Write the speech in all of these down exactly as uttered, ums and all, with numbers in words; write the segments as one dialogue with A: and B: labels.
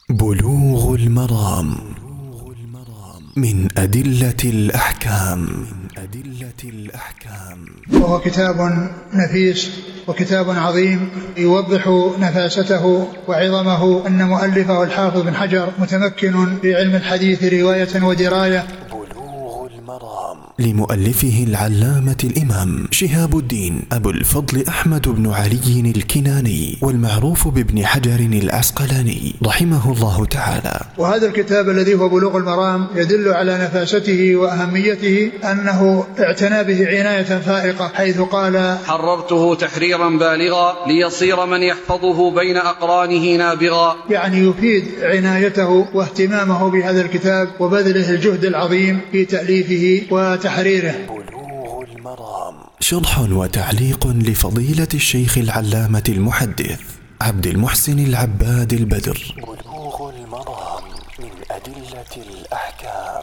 A: بلوغ المرام من أدلة الأحكام.
B: وهو كتاب نفيس وكتاب عظيم يوضح نفاسته وعظمه. أن مؤلفه الحافظ بن حجر متمكن في علم الحديث رواية ودراية.
A: لمؤلفه العلامة الإمام شهاب الدين أبو الفضل أحمد بن علي الكناني، والمعروف بابن حجر العسقلاني رحمه الله تعالى.
B: وهذا الكتاب الذي هو بلوغ المرام يدل على نفاسته وأهميته، أنه اعتنى به عناية فائقة، حيث قال:
C: حررته تحريرا بالغا ليصير من يحفظه بين أقرانه نابغا.
B: يعني يفيد عنايته واهتمامه بهذا الكتاب وبذله الجهد العظيم في تأليفه وتحريره.
A: بلوغ المرام شرح وتعليق لفضيلة الشيخ العلامة المحدث عبد المحسن العباد البدر. بلوغ المرام من أدلة الأحكام.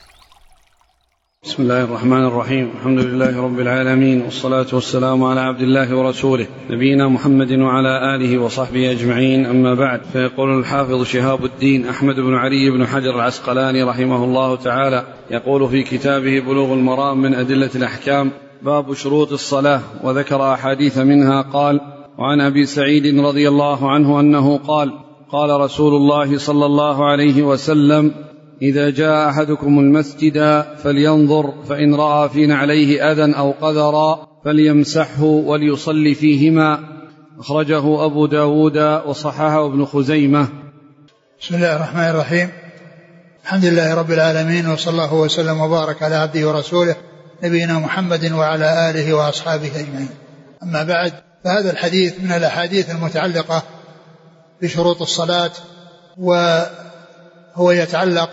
C: بسم الله الرحمن الرحيم. الحمد لله رب العالمين، والصلاة والسلام على عبد الله ورسوله نبينا محمد وعلى آله وصحبه أجمعين، أما بعد. فيقول الحافظ شهاب الدين أحمد بن علي بن حجر العسقلاني رحمه الله تعالى، يقول في كتابه بلوغ المرام من أدلة الأحكام: باب شروط الصلاة، وذكر أحاديث منها. قال: وعن أبي سعيد رضي الله عنه أنه قال: قال رسول الله صلى الله عليه وسلم: إذا جاء أحدكم المسجد فلينظر، فإن رأى في نعليه أذى أو قذرا فليمسحه وليصلي فيهما. أخرجه أبو داود وصححه ابن خزيمة.
B: بسم الله الرحمن الرحيم. الحمد لله رب العالمين، وصلى الله وسلم وبارك على عبده ورسوله نبينا محمد وعلى آله وأصحابه أجمعين. أما بعد، فهذا الحديث من الأحاديث المتعلقة بشروط الصلاة، وهو يتعلق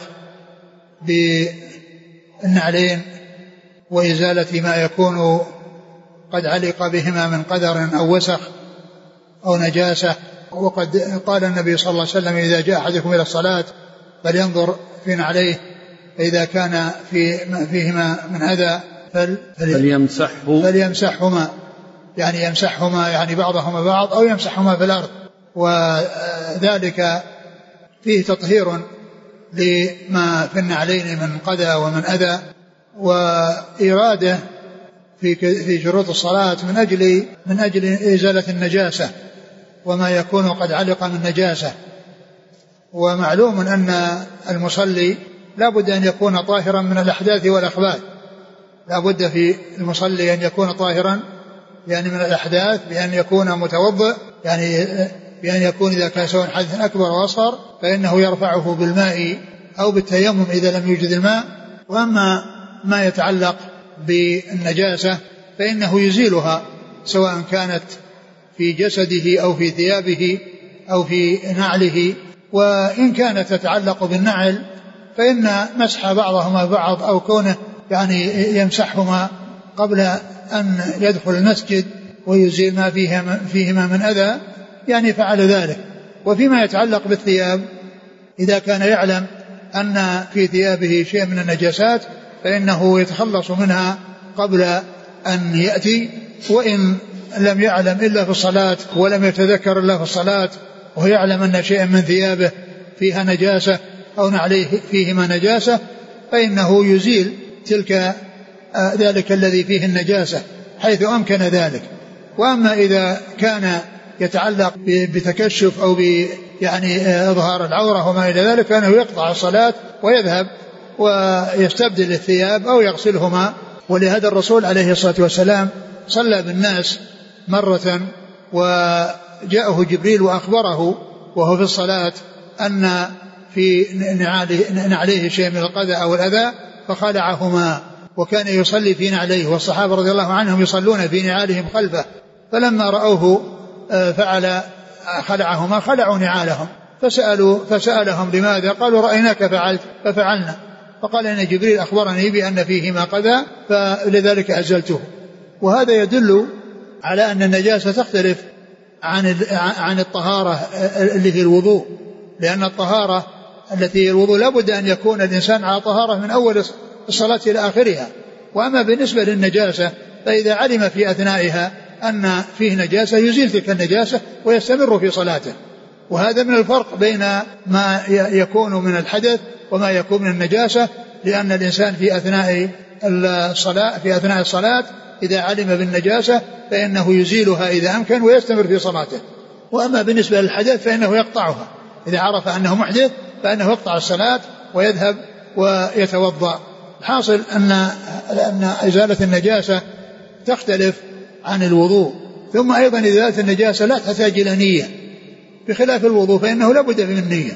B: بالنعلين وإزالة ما يكون قد علق بهما من قدر أو وسخ أو نجاسة. وقد قال النبي صلى الله عليه وسلم: إذا جاء أحدكم إلى الصلاة فلينظر في نعليه، فإذا كان في فيهما من أذى
C: فليمسحه
B: فليمسحهما، يعني يمسحهما يعني بعضهما بعض أو يمسحهما في الأرض. وذلك فيه تطهير لما في النعلين من قذى ومن أذى، وإرادة في في شروط الصلاة من أجل من أجل إزالة النجاسة وما يكون قد علق من نجاسة. ومعلوم أن المصلي لا بد أن يكون طاهرا من الأحداث والأخباث، لا بد في المصلي أن يكون طاهرا يعني من الأحداث، بأن يكون متوضئ، يعني بأن يكون إذا كان سواء حدث أكبر وأصغر فإنه يرفعه بالماء أو بالتيمم إذا لم يوجد الماء. وأما ما يتعلق بالنجاسة فإنه يزيلها، سواء كانت في جسده أو في ثيابه أو في نعله. وإن كانت تتعلق بالنعل فإن مسح بعضهما بعض أو كونه يعني يمسحهما قبل أن يدخل المسجد ويزيل ما فيهما من أذى يعني فعل ذلك. وفيما يتعلق بالثياب، إذا كان يعلم أن في ثيابه شيء من النجاسات فإنه يتخلص منها قبل أن يأتي. وإن لم يعلم إلا في الصلاة ولم يتذكر إلا في الصلاة وهو يعلم أن شيء من ثيابه فيها نجاسة أو نعليه فيهما نجاسة فإنه يزيل تلك ذلك الذي فيه النجاسة حيث أمكن ذلك. وأما إذا كان يتعلق بتكشف أو يعني إظهار العورة وما إلى ذلك فإنه يقطع الصلاة ويذهب ويستبدل الثياب أو يغسلهما. ولهذا الرسول عليه الصلاة والسلام صلى بالناس مرة، وجاءه جبريل وأخبره وهو في الصلاة أن في نعليه شيء من القذى أو الأذى فخلعهما، وكان يصلي في نعليه، والصحابة رضي الله عنهم يصلون في نعالهم خلفه، فلما رأوه فعل خلعهما خلعوا نعالهم، فسألوا فسألهم لماذا؟ قالوا: رأيناك فعلت ففعلنا. فقال: إن جبريل أخبرني بأن فيهما قذى فلذلك أزلته. وهذا يدل على أن النجاسة تختلف عن عن الطهارة اللي هي الوضوء، لأن الطهارة التي هي الوضوء لا بد أن يكون الإنسان على طهارة من أول الصلاة إلى آخرها. وأما بالنسبة للنجاسة فإذا علم في أثنائها أن فيه نجاسة يزيل تلك النجاسة ويستمر في صلاته. وهذا من الفرق بين ما يكون من الحدث وما يكون من النجاسة، لأن الإنسان في أثناء الصلاة في أثناء الصلاة إذا علم بالنجاسة فإنه يزيلها إذا أمكن ويستمر في صلاته. وأما بالنسبة للحدث فإنه يقطعها، إذا عرف أنه محدث فإنه يقطع الصلاة ويذهب ويتوضأ. الحاصل أن أن إزالة النجاسة تختلف عن الوضوء. ثم أيضا إزالة النجاسة لا تحتاج إلى نية، بخلاف الوضوء فإنه لا بد من النية.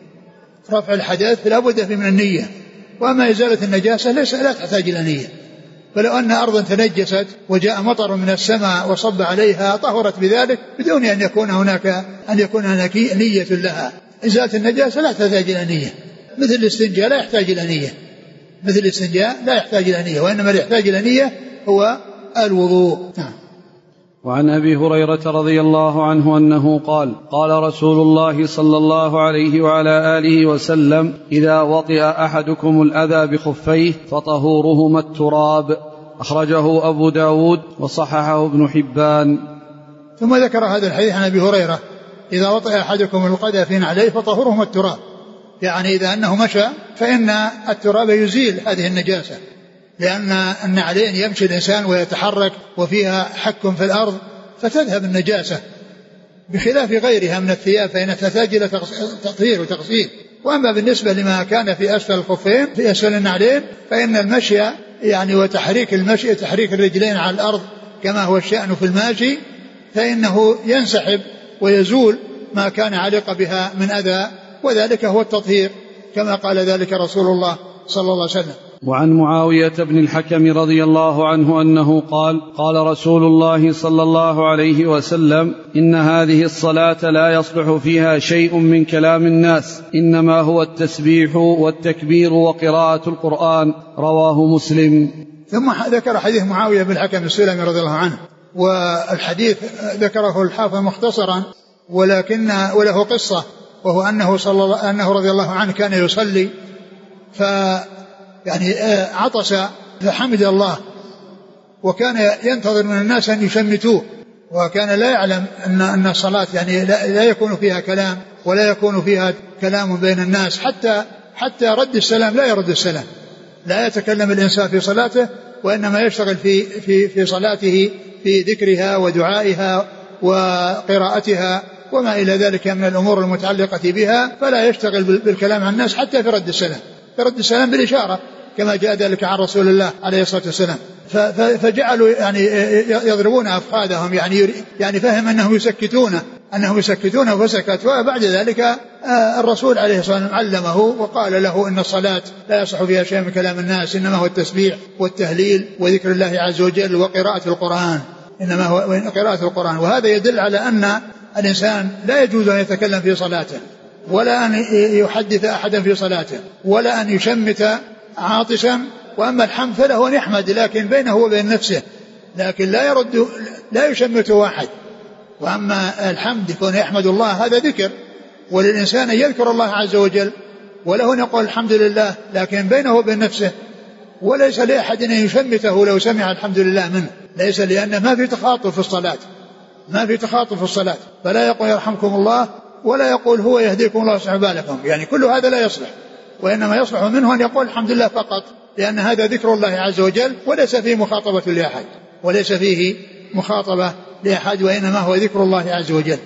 B: رفع الحدث لا بد من النية، وأما إزالة النجاسة ليس لا تحتاج إلى نية. فلو أن أرضا تنجست وجاء مطر من السماء وصب عليها طهرت بذلك بدون أن يكون هناك أن يكون هناك نية لها. إزالة النجاسة لا تحتاج إلى نية، مثل الاستنجاء لا يحتاج إلى نية، مثل الاستنجاء لا يحتاج إلى نية، وإنما اللي يحتاج إلى نية هو الوضوء.
C: وعن أبي هريرة رضي الله عنه أنه قال قال رسول الله صلى الله عليه وعلى آله وسلم: إذا وطئ أحدكم الأذى بخفيه فطهورهما التراب. أخرجه أبو داود وصححه ابن حبان.
B: ثم ذكر هذا الحديث عن أبي هريرة: إذا وطئ أحدكم القدح في نعليه فطهورهما التراب، يعني إذا أنه مشى فإن التراب يزيل هذه النجاسة، لأن النعلين يمشي الإنسان ويتحرك وفيها حك في الأرض فتذهب النجاسة، بخلاف غيرها من الثياب فإنها تحتاج إلى تطهير وتغسيل. وأما بالنسبة لما كان في أسفل الخفين في أسفل النعلين فإن المشي يعني وتحريك المشي تحريك الرجلين على الأرض كما هو الشأن في الماشي، فإنه ينسحب ويزول ما كان علق بها من أذى، وذلك هو التطهير كما قال ذلك رسول الله صلى الله عليه وسلم.
C: وعن معاوية بن الحكم رضي الله عنه أنه قال قال رسول الله صلى الله عليه وسلم: إن هذه الصلاة لا يصلح فيها شيء من كلام الناس، إنما هو التسبيح والتكبير وقراءة القرآن. رواه مسلم.
B: ثم ذكر حديث معاوية بن الحكم السلمي رضي الله عنه، والحديث ذكره الحافظ مختصرا، ولكن وله قصة، وهو أنه, صلى الله أنه رضي الله عنه كان يصلي ف يعني عطس فحمد الله، وكان ينتظر من الناس أن يشمتوه، وكان لا يعلم أن أن الصلاة يعني لا يكون فيها كلام ولا يكون فيها كلام بين الناس، حتى حتى رد السلام لا يرد السلام، لا يتكلم الإنسان في صلاته، وإنما يشتغل في في في صلاته في ذكرها ودعائها وقراءتها وما إلى ذلك من الأمور المتعلقة بها، فلا يشتغل بالكلام عن الناس حتى في رد السلام، في رد السلام بالإشارة كما جاء ذلك عن رسول الله عليه الصلاة والسلام. فجعلوا يعني يضربون أفخاذهم، يعني يعني فهم أنهم يسكتونه أنهم يسكتونه فسكت. وبعد ذلك الرسول عليه الصلاة والسلام علمه وقال له إن الصلاة لا يصح فيها شيء من كلام الناس، إنما هو التسبيح والتهليل وذكر الله عز وجل وقراءة القرآن، إنما هو قراءة القرآن. وهذا يدل على أن الإنسان لا يجوز أن يتكلم في صلاته، ولا أن يحدث أحدا في صلاته، ولا أن يشمت عاطسا. وأما الحمد فله أن يحمد لكن بينه وبين نفسه، لكن لا يرد لا يشمته أحد. وأما الحمد يكون يحمد الله هذا ذكر، وللإنسان أن يذكر الله عز وجل، وله أن يقول الحمد لله لكن بينه وبين نفسه، وليس لأحد أن يشمته لو سمع الحمد لله منه، ليس، لأنه ما في تخاطب في الصلاة، ما في تخاطب في الصلاة، فلا يقول يرحمكم الله ولا يقول هو يهديكم الله ويصلح بالكم، يعني كل هذا لا يصلح، وإنما يصلح منه أن يقول الحمد لله فقط، لأن هذا ذكر الله عز وجل وليس فيه مخاطبة لأحد، وليس فيه مخاطبة لأحد، وإنما هو ذكر الله عز وجل.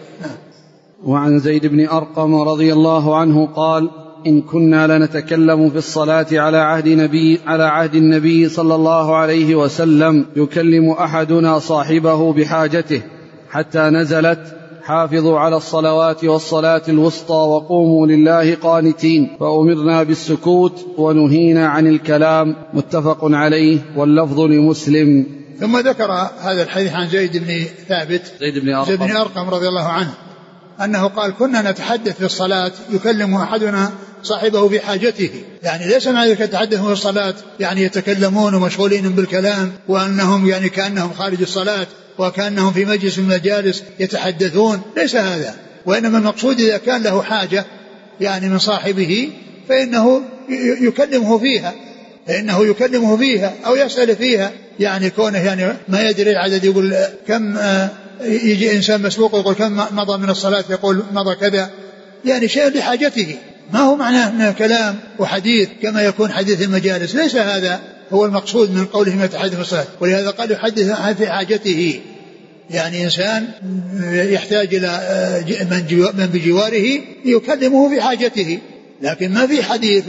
C: وعن زيد بن أرقم رضي الله عنه قال: إن كنا لنتكلم في الصلاة على عهد نبي على عهد النبي صلى الله عليه وسلم يكلم أحدنا صاحبه بحاجته، حتى نزلت: حافظوا على الصلوات والصلاة الوسطى وقوموا لله قانتين، فأمرنا بالسكوت ونهينا عن الكلام. متفق عليه، واللفظ لمسلم.
B: ثم ذكر هذا الحديث عن زيد بن ثابت
C: زيد بن أرقم,
B: زيد بن أرقم رضي الله عنه أنه قال: كنا نتحدث في الصلاة يكلم أحدنا صاحبه بحاجته، يعني ليس معنى ذلك يتحدثون في الصلاة يعني يتكلمون ومشغولين بالكلام وأنهم يعني كأنهم خارج الصلاة وكأنهم في مجلس من المجالس يتحدثون، ليس هذا، وإنما المقصود إذا كان له حاجة يعني من صاحبه فإنه يكلمه فيها فإنه يكلمه فيها أو يسأل فيها، يعني كونه يعني ما يدري العدد يقول كم يجي إنسان مسبوق يقول كم مضى من الصلاة يقول مضى كذا، يعني شيء لحاجته، ما هو معناه أنه كلام وحديث كما يكون حديث المجالس، ليس هذا هو المقصود من قوله ما يتحدث في الصلاة. ولهذا قال يحدث في حاجته، يعني إنسان يحتاج إلى من بجواره يكلمه في حاجته، لكن ما في حديث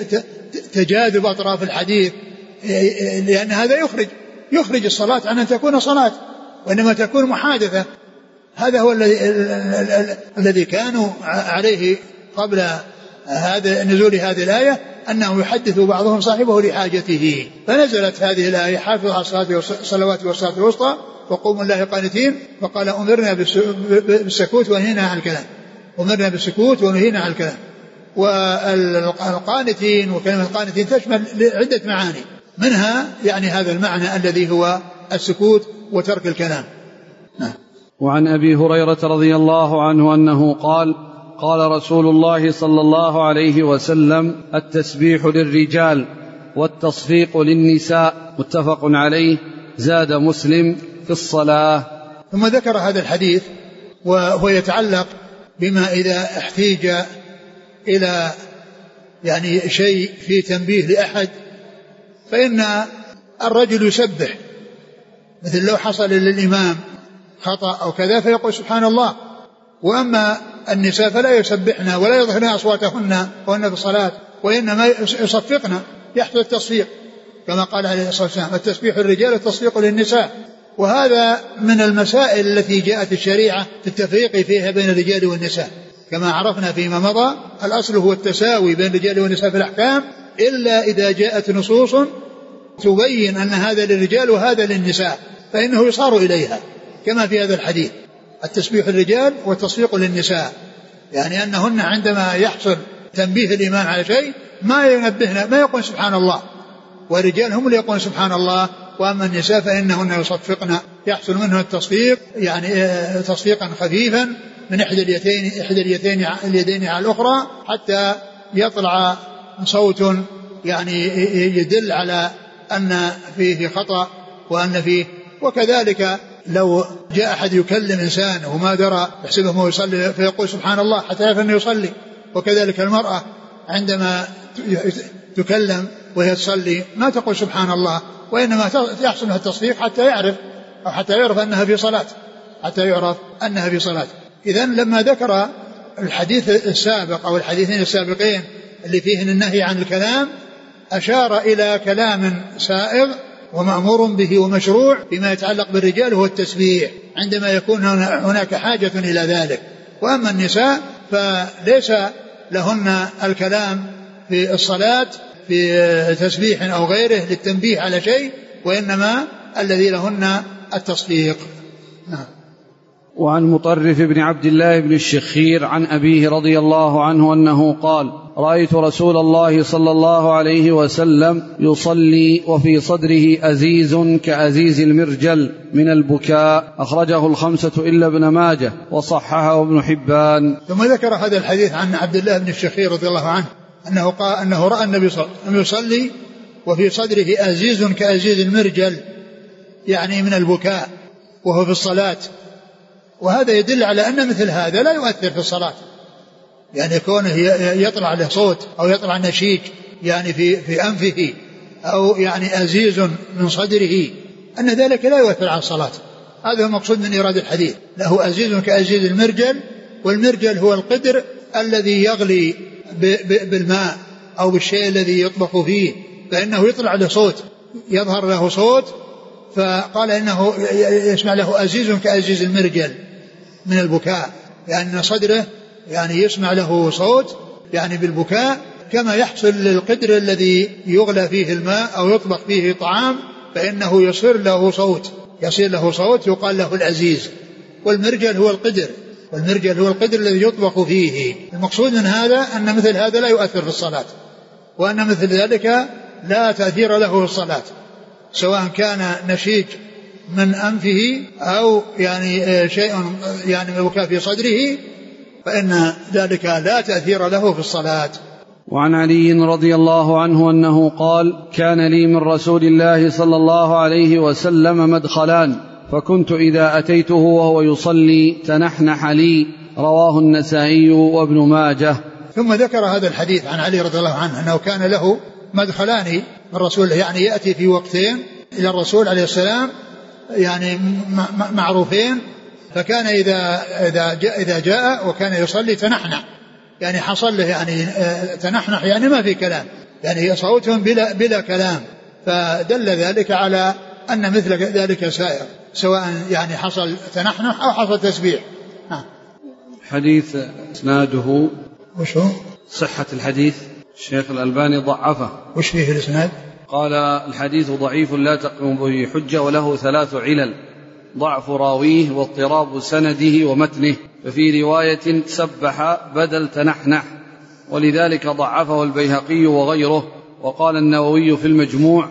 B: تجاذب أطراف الحديث، لأن هذا يخرج يخرج الصلاة عن أن تكون صلاة، وإنما تكون محادثة. هذا هو الذي كانوا عليه قبل هذا نزول هذه الآية، أنه يحدث بعضهم صاحبه لحاجته، فنزلت هذه الآية حافظوا على الصلوات والصلاة الوسطى وقوموا لله قانتين، وقال أمرنا بالسكوت ونهينا عن الكلام، أمرنا بالسكوت ونهينا عن الكلام. والقانتين وكلمة القانتين تشمل عدة معاني، منها يعني هذا المعنى الذي هو السكوت وترك الكلام.
C: وعن أبي هريرة رضي الله عنه أنه قال قال رسول الله صلى الله عليه وسلم التسبيح للرجال والتصفيق للنساء، متفق عليه. زاد مسلم في الصلاة.
B: ثم ذكر هذا الحديث وهو يتعلق بما إذا احتيج إلى يعني شيء في تنبيه لأحد فإن الرجل يسبح، مثل لو حصل للإمام خطأ أو كذا فيقول سبحان الله. وأما النساء فلا يسبحن ولا يظهرن أصواتهن وهن في الصلاة، وإنما يصفقن، يحصل التصفيق كما قال عليه الصلاة والسلام التسبيح الرجال والتصفيق للنساء. وهذا من المسائل التي جاءت الشريعة في التفريق فيها بين الرجال والنساء، كما عرفنا فيما مضى الأصل هو التساوي بين الرجال والنساء في الأحكام، إلا إذا جاءت نصوص تبين أن هذا للرجال وهذا للنساء فإنه يصار إليها، كما في هذا الحديث التسبيح الرجال والتصفيق للنساء، يعني أنهن عندما يحصل تنبيه الإمام على شيء ما ينبهنا ما يقول سبحان الله، والرجال هم اللي يقولون سبحان الله، وأما النساء فإنهن يصفقن، يحصل منه التصفيق يعني تصفيقا خفيفا من إحدى اليدين إحدى اليدين اليدين على الأخرى حتى يطلع صوت يعني يدل على أن فيه خطأ وأن فيه. وكذلك لو جاء أحد يكلم إنسان وما درى يحسبه ما يصلي فيقول سبحان الله حتى يعرف أنه يصلي. وكذلك المرأة عندما تكلم وهي تصلي ما تقول سبحان الله، وإنما يحصل لها التصفيق حتى يعرف أو حتى يعرف أنها في صلاة حتى يعرف أنها في صلاة. إذن لما ذكر الحديث السابق أو الحديثين السابقين اللي فيهن النهي عن الكلام أشار إلى كلام سائغ ومأمور به ومشروع بما يتعلق بالرجال هو التسبيح عندما يكون هناك حاجة إلى ذلك. وأما النساء فليس لهن الكلام في الصلاة في تسبيح أو غيره للتنبيه على شيء، وإنما الذي لهن التصفيق. نعم.
C: وعن مطرف بن عبد الله بن الشخير عن أبيه رضي الله عنه أنه قال رأيت رسول الله صلى الله عليه وسلم يصلي وفي صدره أزيز كأزيز المرجل من البكاء، أخرجه الخمسة إلا ابن ماجه وصححه ابن حبان.
B: ثم ذكر هذا الحديث عن عبد الله بن الشخير رضي الله عنه أنه قال أنه رأى النبي صلى الله عليه وسلم يصلي وفي صدره أزيز كأزيز المرجل يعني من البكاء وهو في الصلاة. وهذا يدل على أن مثل هذا لا يؤثر في الصلاة، يعني كونه يطلع له صوت أو يطلع نشيج يعني في, في أنفه أو يعني أزيز من صدره أن ذلك لا يؤثر على الصلاة. هذا هو المقصود من إيراد الحديث، له أزيز كأزيز المرجل، والمرجل هو القدر الذي يغلي بالماء أو بالشيء الذي يطبخ فيه، فإنه يطلع له صوت يظهر له صوت، فقال إنه يسمع له أزيز كأزيز المرجل من البكاء، لأن يعني صدره يعني يسمع له صوت يعني بالبكاء، كما يحصل للقدر الذي يغلى فيه الماء أو يطبخ فيه طعام فإنه يصير له صوت يصير له صوت يقال له العزيز. والمرجل هو القدر والمرجل هو القدر الذي يطبخ فيه. المقصود من هذا أن مثل هذا لا يؤثر في الصلاة، وأن مثل ذلك لا تأثير له في الصلاة، سواء كان نشيج من أنفه أو يعني شيء يعني بكاء في صدره، فإن ذلك لا تأثير له في الصلاة.
C: وعن علي رضي الله عنه أنه قال كان لي من رسول الله صلى الله عليه وسلم مدخلان، فكنت إذا أتيته وهو يصلي تنحنح لي. رواه النسائي وابن ماجه.
B: ثم ذكر هذا الحديث عن علي رضي الله عنه أنه كان له مدخلان من رسول، يعني يأتي في وقتين إلى الرسول عليه السلام يعني معروفين، فكان إذا إذا جاء, إذا جاء وكان يصلي تنحنح، يعني حصل له يعني تنحنح يعني ما في كلام، يعني صوتهم بلا, بلا كلام، فدل ذلك على أن مثل ذلك سائر، سواء يعني حصل تنحنح أو حصل تسبيح. ها.
C: حديث اسناده
B: وش هو؟
C: صحة الحديث الشيخ الألباني ضعفه.
B: وش فيه الاسناد؟
C: قال الحديث ضعيف لا تقوم به حجة وله ثلاث علل: ضعف راويه واضطراب سنده ومتنه، ففي رواية سبح بدل تنحنح، ولذلك ضعفه البيهقي وغيره. وقال النووي في المجموع: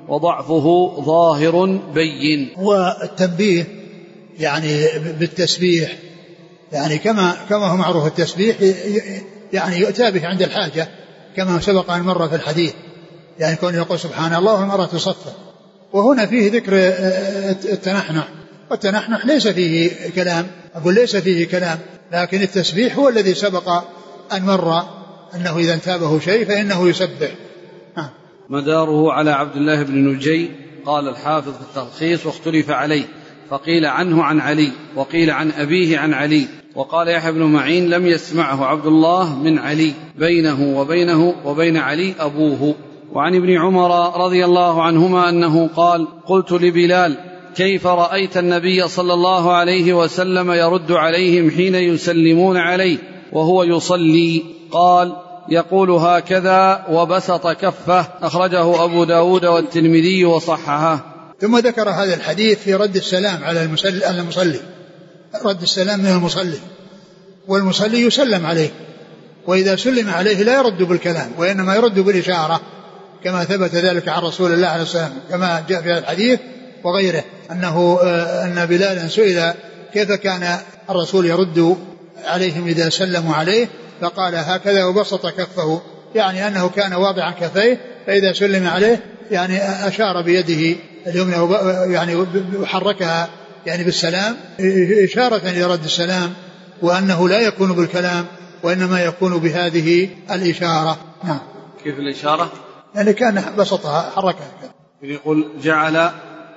C: وضعفه ظاهر بين.
B: والتنبيه يعني بالتسبيح، يعني كما كما هو معروف التسبيح يعني يؤتى به عند الحاجة كما سبق أن مر في الحديث، يعني كون يقول سبحان الله والمرأة تصفى. وهنا فيه ذكر التنحنح، والتنحنح ليس فيه كلام، أقول ليس فيه كلام، لكن التسبيح هو الذي سبق أن مر أنه إذا انتابه شيء فإنه يسبح. ها.
C: مداره على عبد الله بن نجي. قال الحافظ في التلخيص: واختلف عليه، فقيل عنه عن علي، وقيل عن أبيه عن علي. وقال يحيى بن معين: لم يسمعه عبد الله من علي، بينه وبينه وبين علي أبوه. وعن ابن عمر رضي الله عنهما أنه قال: قلت لبلال: كيف رأيت النبي صلى الله عليه وسلم يرد عليهم حين يسلمون عليه وهو يصلي؟ قال: يقول هكذا وبسط كفه. أخرجه أبو داود والترمذي وصححه.
B: ثم ذكر هذا الحديث في رد السلام على المصلي، رد السلام من المصلي، والمصلي يسلم عليه، وإذا سلم عليه لا يرد بالكلام وإنما يرد بالإشارة، كما ثبت ذلك عن رسول الله عليه السلام كما جاء في الحديث وغيره أنه أن بلالا سئل كيف كان الرسول يرد عليهم إذا سلموا عليه، فقال هكذا وبسط كفه، يعني أنه كان واضعا كفيه، فإذا سلم عليه يعني أشار بيده اليمنى يعني وحركها يعني بالسلام إشارة لرد السلام، وأنه لا يكون بالكلام وإنما يكون بهذه الإشارة. نعم.
C: كيف الإشارة؟
B: يعني كان بسطها حركها.
C: يقول جعل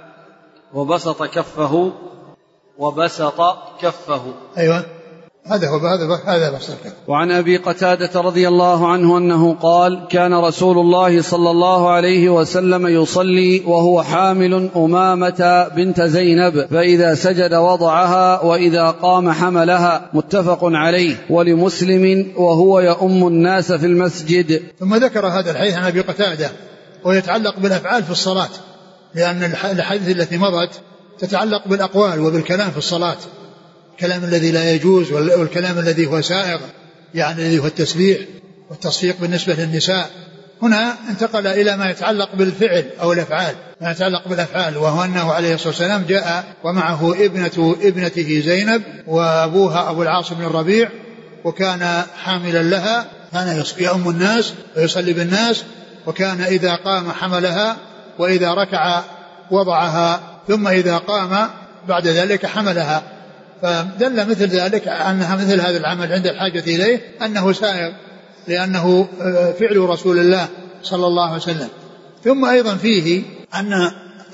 C: وبسط كفه وبسط كفه.
B: أيوة هذا هو هذا هذا بسط كفه.
C: وعن أبي قتادة رضي الله عنه أنه قال: كان رسول الله صلى الله عليه وسلم يصلي وهو حامل أمامة بنت زينب، فإذا سجد وضعها وإذا قام حملها. متفق عليه. ولمسلم: وهو يؤم الناس في المسجد.
B: ثم ذكر هذا الحديث عن أبي قتادة ويتعلق بالأفعال في الصلاة، لأن الحديث التي مضت تتعلق بالأقوال وبالكلام في الصلاة، الكلام الذي لا يجوز والكلام الذي هو سائغ، يعني الذي هو التسبيح والتصفيق بالنسبة للنساء. هنا انتقل إلى ما يتعلق بالفعل أو الأفعال، ما يتعلق بالأفعال، وهو أنه عليه الصلاة والسلام جاء ومعه ابنة ابنته زينب وأبوها أبو العاص بن الربيع، وكان حاملا لها، كان يؤم الناس ويصلي بالناس، وكان إذا قام حملها وإذا ركع وضعها، ثم إذا قام بعد ذلك حملها. فدل مثل ذلك أنها مثل هذا العمل عند الحاجة إليه أنه سائغ، لأنه فعل رسول الله صلى الله عليه وسلم. ثم أيضا فيه أن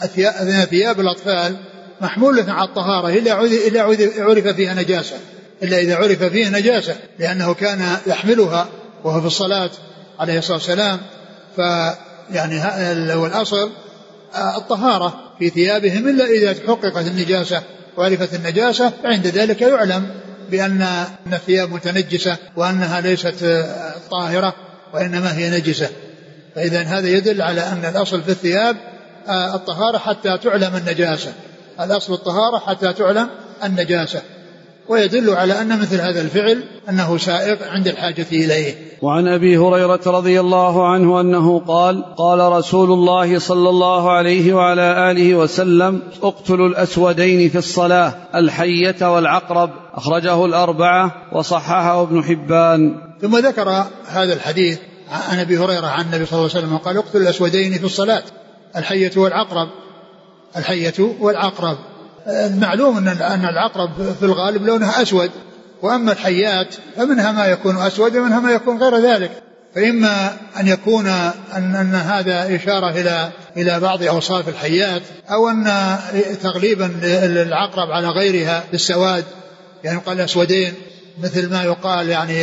B: ثياب الأطفال محمولة على الطهارة إلا عرف فيها نجاسة، إلا إذا عرف فيها نجاسة، لأنه كان يحملها وهو في الصلاة عليه الصلاة والسلام. فيعني والأصل الطهارة في ثيابهم إلا إذا تحققت النجاسة وعرفت النجاسة، فعند ذلك يعلم بأن الثياب متنجسة وأنها ليست طاهرة وإنما هي نجسة. فإذا هذا يدل على أن الأصل في الثياب الطهارة حتى تعلم النجاسة، الأصل الطهارة حتى تعلم النجاسة، ويدل على أن مثل هذا الفعل أنه سائغ عند الحاجة إليه.
C: وعن أبي هريرة رضي الله عنه أنه قال: قال رسول الله صلى الله عليه وعلى آله وسلم: اقتلوا الأسودين في الصلاة، الحية والعقرب. أخرجه الأربعة وصححه ابن حبان.
B: ثم ذكر هذا الحديث عن أبي هريرة عن النبي صلى الله عليه وسلم قال: اقتلوا الأسودين في الصلاة، الحية والعقرب. الحية والعقرب المعلوم أن العقرب في الغالب لونها أسود، وأما الحيات فمنها ما يكون أسود ومنها ما يكون غير ذلك، فإما أن يكون أن, أن هذا إشارة إلى إلى بعض أوصاف الحيات، أو أن تغليبا العقرب على غيرها بالسواد، يعني يقال أسودين، مثل ما يقال يعني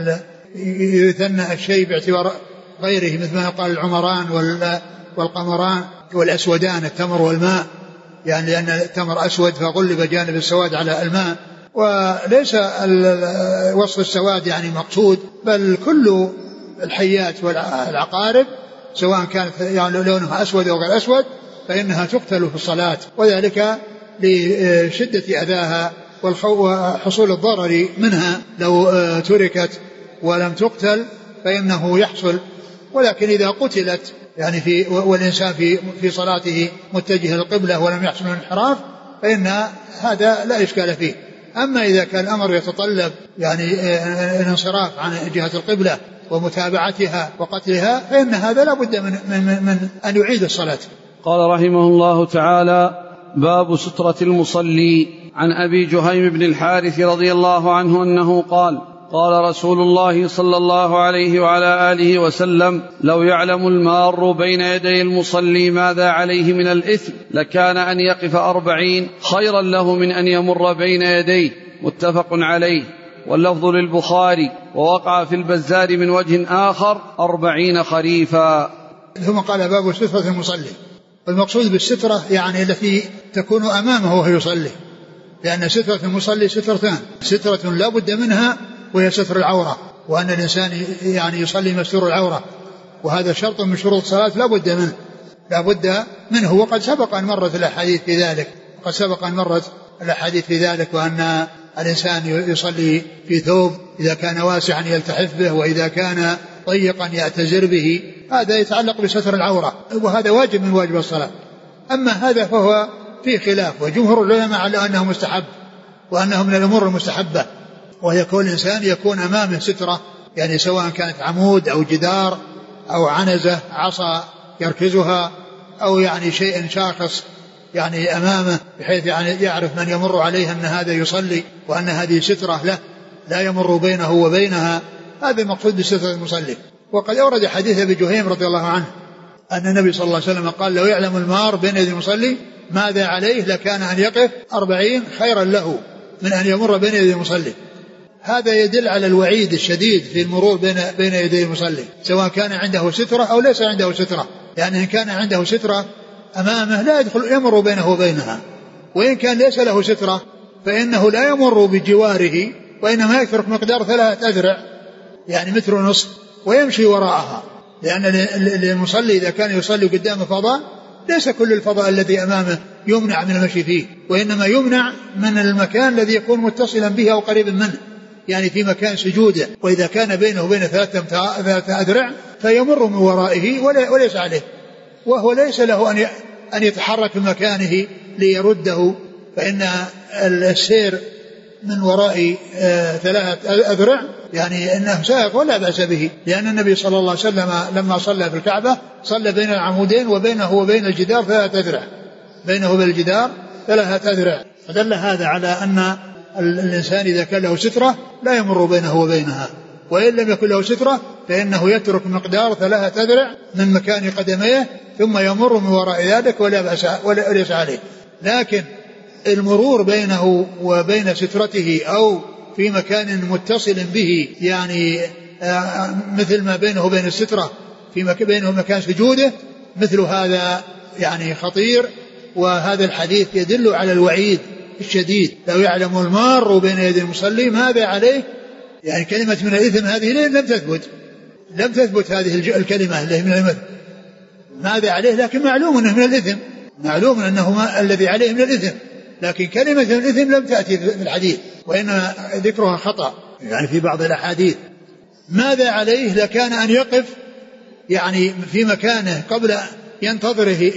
B: يثنى الشيء باعتبار غيره، مثل ما يقال العمران والقمران والأسودان، التمر والماء، يعني لأن التمر أسود فغلب جانب السواد على الماء. وليس وصف السواد يعني مقصود، بل كل الحيات والعقارب سواء كانت يعني لونها أسود أو غير أسود فإنها تقتل في الصلاة، وذلك لشدة أذاها وحصول الضرر منها لو تركت ولم تقتل فإنه يحصل. ولكن إذا قتلت يعني في والإنسان في في صلاته متجه القبلة ولم يحصل انحراف فإن هذا لا إشكال فيه. أما إذا كان الأمر يتطلب يعني الانصراف عن جهة القبلة ومتابعتها وقتلها فإن هذا لا بد من, من, من أن يعيد الصلاة.
C: قال رحمه الله تعالى: باب سترة المصلي. عن أبي جهيم بن الحارث رضي الله عنه أنه قال: قال رسول الله صلى الله عليه وعلى آله وسلم: لو يعلم المار بين يدي المصلي ماذا عليه من الإثم لكان أن يقف أربعين خيرا له من أن يمر بين يديه. متفق عليه، واللفظ للبخاري، ووقع في البزار من وجه آخر أربعين خريفا.
B: ثم قال: باب سترة المصلي. والمقصود بالسترة يعني التي تكون أمامه وهو يصلي، لأن سترة المصلي سترتان: سترة لا بد منها وهي ستر العورة، وأن الإنسان يعني يصلي مستور العورة، وهذا شرط من شروط الصلاة لا بد منه لا بد منه وقد سبق أن مرت الأحاديث في ذلك وقد سبق أن مرت الأحاديث في ذلك وأن الإنسان يصلي في ثوب إذا كان واسعا يلتحف به، وإذا كان ضيقا يعتذر به. هذا يتعلق بستر العورة، وهذا واجب من واجب الصلاة. أما هذا فهو فيه خلاف، وجمهور العلماء على أنه مستحب وأنه من الأمور المستحبة، ويكون الإنسان يكون أمامه سترة، يعني سواء كانت عمود أو جدار أو عنزة عصا يركزها أو يعني شيء شاخص يعني أمامه، بحيث يعني يعرف من يمر عليه أن هذا يصلي وأن هذه سترة له لا يمر بينه وبينها. هذا المقصود بسترة المصلي. وقد أورد حديث أبي جهيم رضي الله عنه أن النبي صلى الله عليه وسلم قال: لو يعلم المار بين يدي المصلي ماذا عليه لكان أن يقف أربعين خيرا له من أن يمر بين يدي المصلي. هذا يدل على الوعيد الشديد في المرور بين بين يدي المصلي، سواء كان عنده سترة أو ليس عنده سترة. يعني إن كان عنده سترة أمامه لا يدخل يمر بينه وبينها، وإن كان ليس له سترة فإنه لا يمر بجواره، وإنما يترك مقدار ثلاثة أذرع يعني متر ونصف ويمشي وراءها، لأن المصلي إذا كان يصلي قدام فضاء ليس كل الفضاء الذي أمامه يمنع من المشي فيه، وإنما يمنع من المكان الذي يكون متصلا به أو قريب منه، يعني في مكان سجوده. وإذا كان بينه وبين ثلاثة أذرع فيمر من ورائه وليس عليه، وهو ليس له أن يتحرك من مكانه ليرده، فإن السير من وراء ثلاثة أذرع يعني أنه سائق ولا بأس به، لأن النبي صلى الله عليه وسلم لما صلى في الكعبة صلى بين العمودين وبينه وبين الجدار ثلاثة أذرع بينه وبين الجدار ثلاثة أذرع. فدل هذا على أن الإنسان إذا كان له سترة لا يمر بينه وبينها، وإن لم يكن له سترة فإنه يترك مقدار ثلاثة أذرع من مكان قدميه ثم يمر من وراء ذلك ولا بأس وليس عليه. لكن المرور بينه وبين سترته أو في مكان متصل به، يعني مثل ما بينه وبين السترة في مكان بينه مكان سجوده، مثل هذا يعني خطير. وهذا الحديث يدل على الوعيد الشديد: لو يعلم المار بين يدي المصلي ماذا عليه. يعني كلمة من الإثم هذه لم تثبت لم تثبت هذه الكلمة اللي من الإثم ماذا عليه، لكن معلوم أنه من الإثم، معلوم أنه الذي عليه من الإثم، لكن كلمة من الإثم لم تأتي في الحديث، وإنما ذكرها خطأ يعني في بعض الأحاديث. ماذا عليه لكان أن يقف يعني في مكانه قبل ينتظره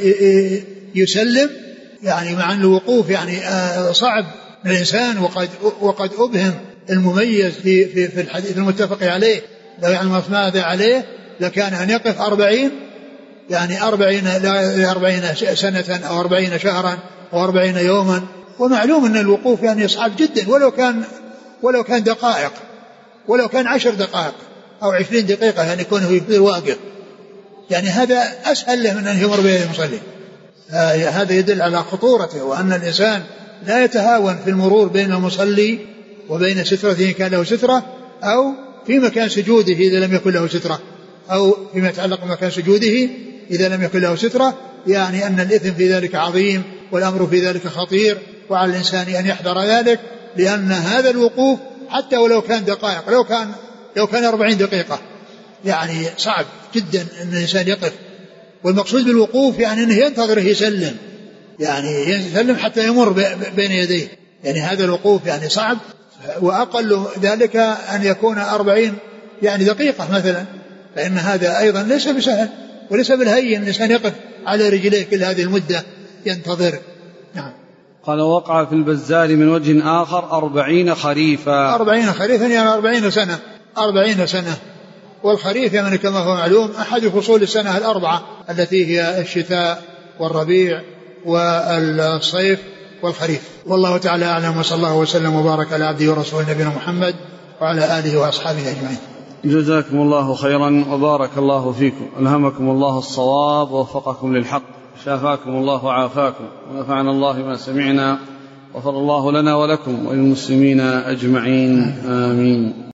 B: يسلم، يعني مع الوقوف يعني صعب من الإنسان، وقد وقد أبهم المميز في في في الحديث المتفق عليه: لو يعلم ماذا عليه لكان أن يقف أربعين يعني أربعين أربعين سنة أو أربعين شهرا أو أربعين يوما ومعلوم أن الوقوف يعني صعب جدا، ولو كان ولو كان دقائق، ولو كان عشر دقائق أو عشرين دقيقة يعني يكون هو واقف، يعني هذا أسهل له من أن يمر بين المصلي. آه هذا يدل على خطورته، وأن الإنسان لا يتهاون في المرور بين المصلي وبين سترته إن كان له سترة، أو في مكان سجوده إذا لم يكن له سترة، أو فيما يتعلق بمكان سجوده إذا لم يكن له سترة، يعني أن الإثم في ذلك عظيم والأمر في ذلك خطير، وعلى الإنسان أن يحذر ذلك، لأن هذا الوقوف حتى ولو كان دقائق، لو كان لو كان أربعين دقيقة يعني صعب جدا أن الإنسان يقف. والمقصود بالوقوف يعني أنه ينتظره يسلم، يعني يسلم حتى يمر بين يديه، يعني هذا الوقوف يعني صعب. وأقل ذلك أن يكون أربعين يعني دقيقة مثلا، فإن هذا أيضا ليس بسهل وليس بالهين الإنسان يقف على رجليه كل هذه المدة ينتظر. نعم.
C: قال وقع في البزار من وجه آخر أربعين خريفا.
B: أربعين خريفا يعني أربعين سنة، أربعين سنة. والخريف يعني كما هو معلوم أحد فصول السنة الأربعة التي هي الشتاء والربيع والصيف والخريف. والله تعالى أعلم، وصلى الله وسلم وبارك على عبده ورسوله نبينا محمد وعلى آله وأصحابه أجمعين.
C: جزاكم الله خيرا وبارك الله فيكم، ألهمكم الله الصواب ووفقكم للحق، شافاكم الله وعافاكم، ونفعنا الله ما سمعنا، غفر الله لنا ولكم وللمسلمين أجمعين، آمين.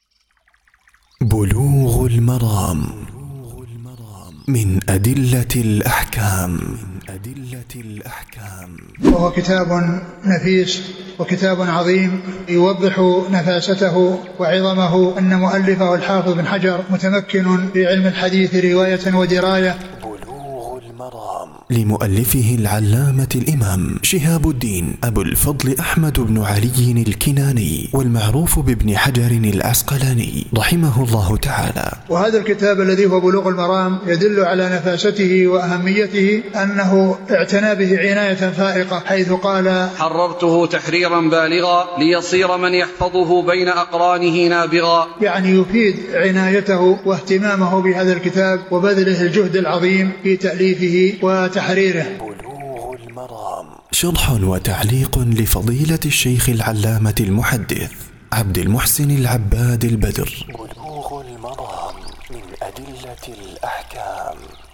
A: بلوغ المرام من أدلة الأحكام. أدلة الأحكام
B: وهو كتاب نفيس وكتاب عظيم يوضح نفاسته وعظمه، أن مؤلفه الحافظ بن حجر متمكن في علم الحديث رواية ودراية.
A: بلوغ المرام لمؤلفه العلامة الإمام شهاب الدين أبو الفضل أحمد بن علي الكناني، والمعروف بابن حجر العسقلاني رحمه الله تعالى.
B: وهذا الكتاب الذي هو بلوغ المرام يدل على نفاسته وأهميته، أنه اعتنى به عناية فائقة، حيث قال:
C: حررته تحريرا بالغا ليصير من يحفظه بين أقرانه نابغا.
B: يعني يفيد عنايته واهتمامه بهذا الكتاب وبذله الجهد العظيم في تأليفه وتحريره.
A: بلوغ المرام شرح وتعليق لفضيلة الشيخ العلامة المحدث عبد المحسن العباد البدر. بلوغ المرام من أدلة الأحكام.